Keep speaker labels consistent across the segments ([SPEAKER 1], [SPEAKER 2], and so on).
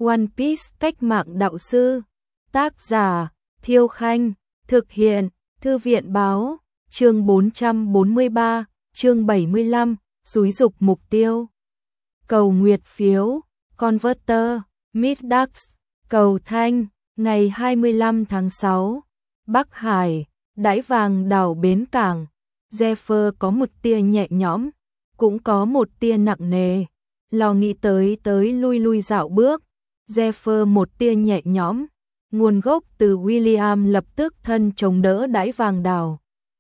[SPEAKER 1] One Piece cách mạng đạo sư. Tác giả Thiêu Khanh. Thực hiện Thư viện Báo. Chương 443, chương 75, xúi dục mục tiêu. Cầu nguyệt phiếu, Converter, Midax, cầu thanh, ngày 25 tháng 6, Bắc Hải, đáy vàng đảo bến cảng. Zephyr có một tia nhẹ nhõm, cũng có một tia nặng nề. Lo nghĩ tới lui dạo bước. Zephyr một tia nhẹ nhõm, nguồn gốc từ William lập tức thân chống đỡ đáy vàng đảo.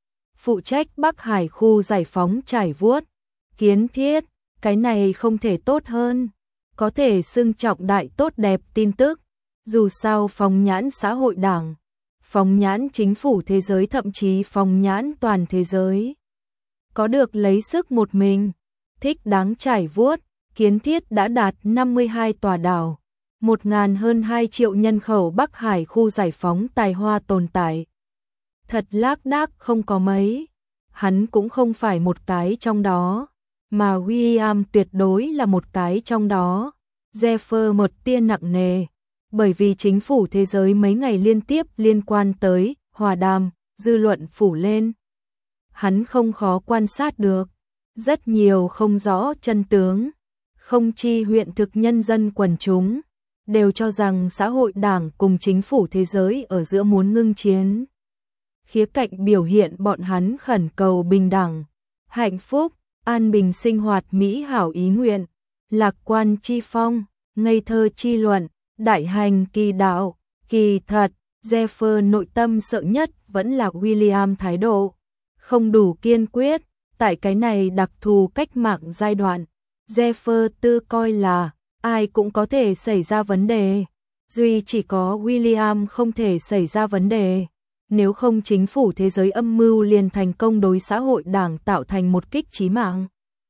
[SPEAKER 1] Phụ trách Bắc Hải khu giải phóng trải vuốt. Kiến thiết, cái này không thể tốt hơn. Có thể xưng trọng đại tốt đẹp tin tức. Dù sao phóng nhãn xã hội đảng, phóng nhãn chính phủ thế giới, thậm chí phóng nhãn toàn thế giới. Có được lấy sức một mình, thích đáng trải vuốt, kiến thiết đã đạt 52 tòa đảo. 1.000 hơn 2 triệu nhân khẩu Bắc Hải khu giải phóng tài hoa tồn tại. Thật lác đác không có mấy. Hắn cũng không phải một cái trong đó, mà William tuyệt đối là một cái trong đó. Zephyr một tia nặng nề, bởi vì chính phủ thế giới mấy ngày liên tiếp liên quan tới hòa đàm, dư luận phủ lên. Hắn không khó quan sát được, rất nhiều không rõ chân tướng, không chi huyện thực nhân dân quần chúng, đều cho rằng xã hội đảng cùng chính phủ thế giới ở giữa muốn ngưng chiến. Khía cạnh biểu hiện bọn hắn khẩn cầu bình đẳng, hạnh phúc, an bình sinh hoạt mỹ hảo ý nguyện, lạc quan chi phong, ngây thơ chi luận, đại hành kỳ đạo. Kỳ thật, Zephyr nội tâm sợ nhất vẫn là William thái độ không đủ kiên quyết. Tại cái này đặc thù cách mạng giai đoạn, Zephyr tư coi là ai cũng có thể xảy ra vấn đề, duy chỉ có William không thể xảy ra vấn đề. Nếu không chính phủ thế giới âm mưu liền thành công đối xã hội đảng tạo thành một kích chí mạng.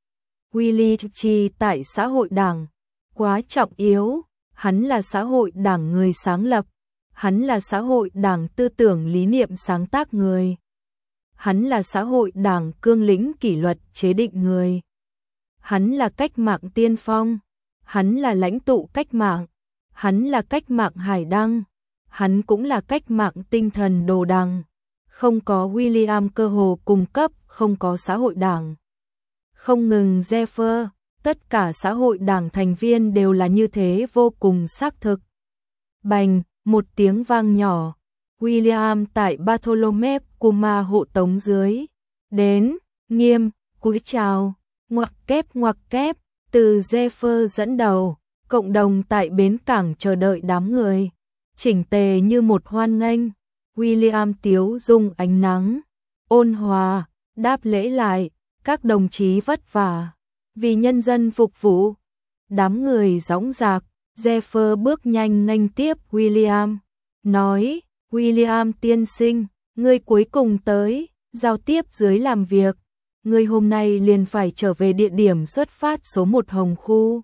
[SPEAKER 1] William tại xã hội đảng quá trọng yếu, hắn là xã hội đảng người sáng lập, hắn là xã hội đảng tư tưởng lý niệm sáng tác người, hắn là xã hội đảng cương lĩnh kỷ luật chế định người, hắn là cách mạng tiên phong, hắn là lãnh tụ cách mạng, hắn là cách mạng hải đăng, hắn cũng là cách mạng tinh thần đồ đằng. Không có William cơ hồ cung cấp, không có xã hội đảng. Không ngừng Zephyr, tất cả xã hội đảng thành viên đều là như thế, vô cùng xác thực. Bành, một tiếng vang nhỏ, William tại Bartholomew Kuma hộ tống dưới. Đến, nghiêm, cúi chào, ngoặc kép, từ Zephyr dẫn đầu, cộng đồng tại bến cảng chờ đợi đám người. Chỉnh tề như một hoan nghênh. William tiếu dung ánh nắng, ôn hòa, đáp lễ lại, các đồng chí vất vả, vì nhân dân phục vụ. Đám người dõng dạc, Zephyr bước nhanh nghênh tiếp William, nói, William tiên sinh, ngươi cuối cùng tới, giao tiếp dưới làm việc, ngươi hôm nay liền phải trở về địa điểm xuất phát số 1 Hồng Khu.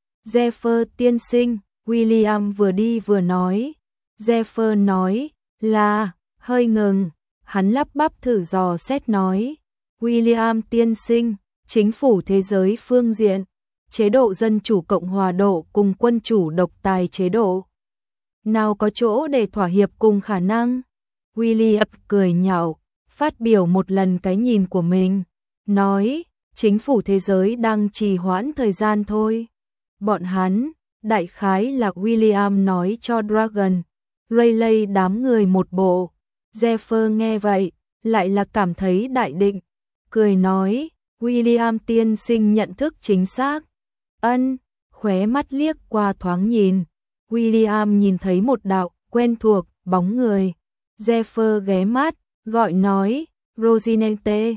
[SPEAKER 1] Zephyr tiên sinh, William vừa đi vừa nói. Zephyr nói là, hơi ngừng, hắn lắp bắp thử dò xét nói, William tiên sinh, chính phủ thế giới phương diện, chế độ dân chủ cộng hòa độ cùng quân chủ độc tài chế độ. Nào có chỗ để thỏa hiệp cùng khả năng? William cười nhạo, phát biểu một lần cái nhìn của mình, nói, chính phủ thế giới đang trì hoãn thời gian thôi. Bọn hắn, đại khái là William nói cho Dragon, Rayleigh đám người một bộ. Zephyr nghe vậy, lại là cảm thấy đại định, cười nói, William tiên sinh nhận thức chính xác. Ân, khóe mắt liếc qua thoáng nhìn, William nhìn thấy một đạo quen thuộc bóng người. Zephyr ghé mắt, gọi nói, Rosinante.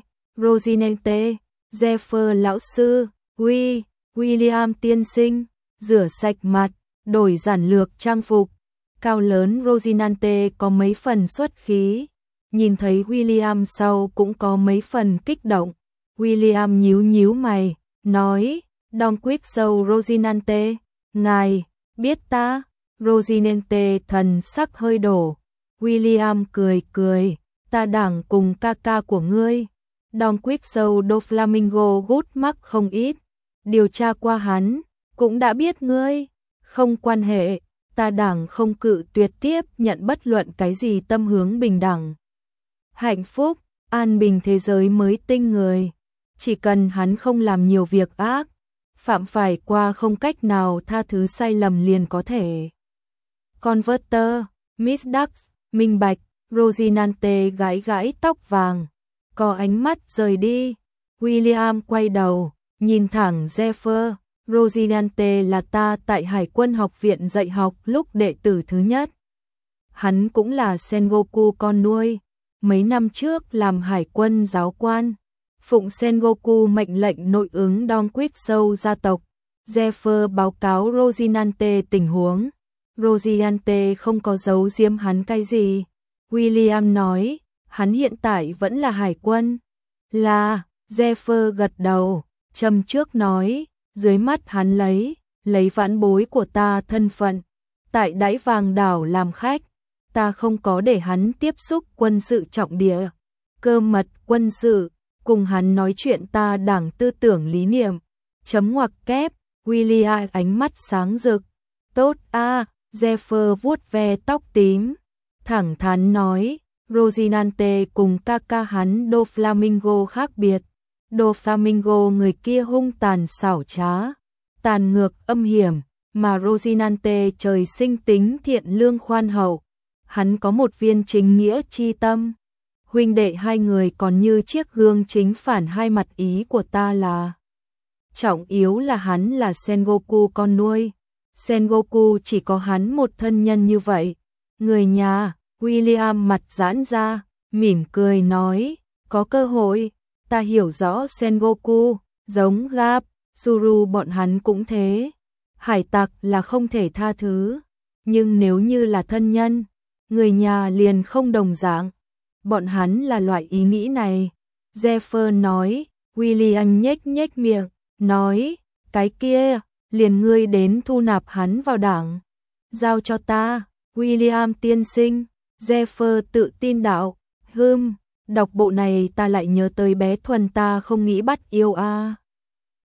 [SPEAKER 1] Zephyr lão sư, William tiên sinh, rửa sạch mặt, đổi giản lược trang phục. Cao lớn Rosinante có mấy phần xuất khí, nhìn thấy William sau cũng có mấy phần kích động. William nhíu mày, nói, Don Quick Show Rosinante, ngài, biết ta? Rosinante thần sắc hơi đổ. William cười, ta đảng cùng ca của ngươi. Don Quick Show Do Flamingo gút mắc không ít, điều tra qua hắn, cũng đã biết ngươi. Không quan hệ, ta đảng không cự tuyệt tiếp nhận bất luận cái gì tâm hướng bình đẳng. Hạnh phúc, an bình thế giới mới tinh người. Chỉ cần hắn không làm nhiều việc ác, phạm phải qua không cách nào tha thứ sai lầm liền có thể. Converter, Miss Dax, minh bạch, Rosinante gãi gãi tóc vàng, có ánh mắt rời đi. William quay đầu, nhìn thẳng Zephyr. Rosinante là ta tại Hải quân học viện dạy học lúc đệ tử thứ nhất. Hắn cũng là Sengoku con nuôi, mấy năm trước làm Hải quân giáo quan, phụng Sengoku mệnh lệnh nội ứng Don Quyết Sâu gia tộc. Zephyr báo cáo Rosinante tình huống. Rosinante không có giấu giếm hắn cái gì. William nói, hắn hiện tại vẫn là Hải quân. Là, Zephyr gật đầu, châm trước nói, dưới mắt hắn lấy vãn bối của ta thân phận, tại Đáy Vàng Đảo làm khách, ta không có để hắn tiếp xúc quân sự trọng địa, cơ mật quân sự, cùng hắn nói chuyện ta đảng tư tưởng lý niệm, chấm ngoặc kép. William ánh mắt sáng rực, tốt a. Zephyr vuốt ve tóc tím, thẳng thắn nói, Rosinante cùng ca ca hắn Doflamingo khác biệt. Doflamingo người kia hung tàn xảo trá, tàn ngược âm hiểm, mà Rosinante trời sinh tính thiện lương khoan hậu. Hắn có một viên chính nghĩa chi tâm. Huynh đệ hai người còn như chiếc gương chính phản hai mặt ý của ta là. Trọng yếu là hắn là Sengoku con nuôi. Sengoku chỉ có hắn một thân nhân như vậy. Người nhà, William mặt giãn ra, mỉm cười nói, có cơ hội, ta hiểu rõ Sengoku, giống Gap, Suru bọn hắn cũng thế. Hải tặc là không thể tha thứ, nhưng nếu như là thân nhân, người nhà liền không đồng dạng. Bọn hắn là loại ý nghĩ này. Zephyr nói, William nhếch nhếch miệng, nói, cái kia, liền ngươi đến thu nạp hắn vào đảng. Giao cho ta, William tiên sinh. Zephyr tự tin đạo, đọc bộ này ta lại nhớ tới bé Thuần ta không nghĩ bắt yêu a.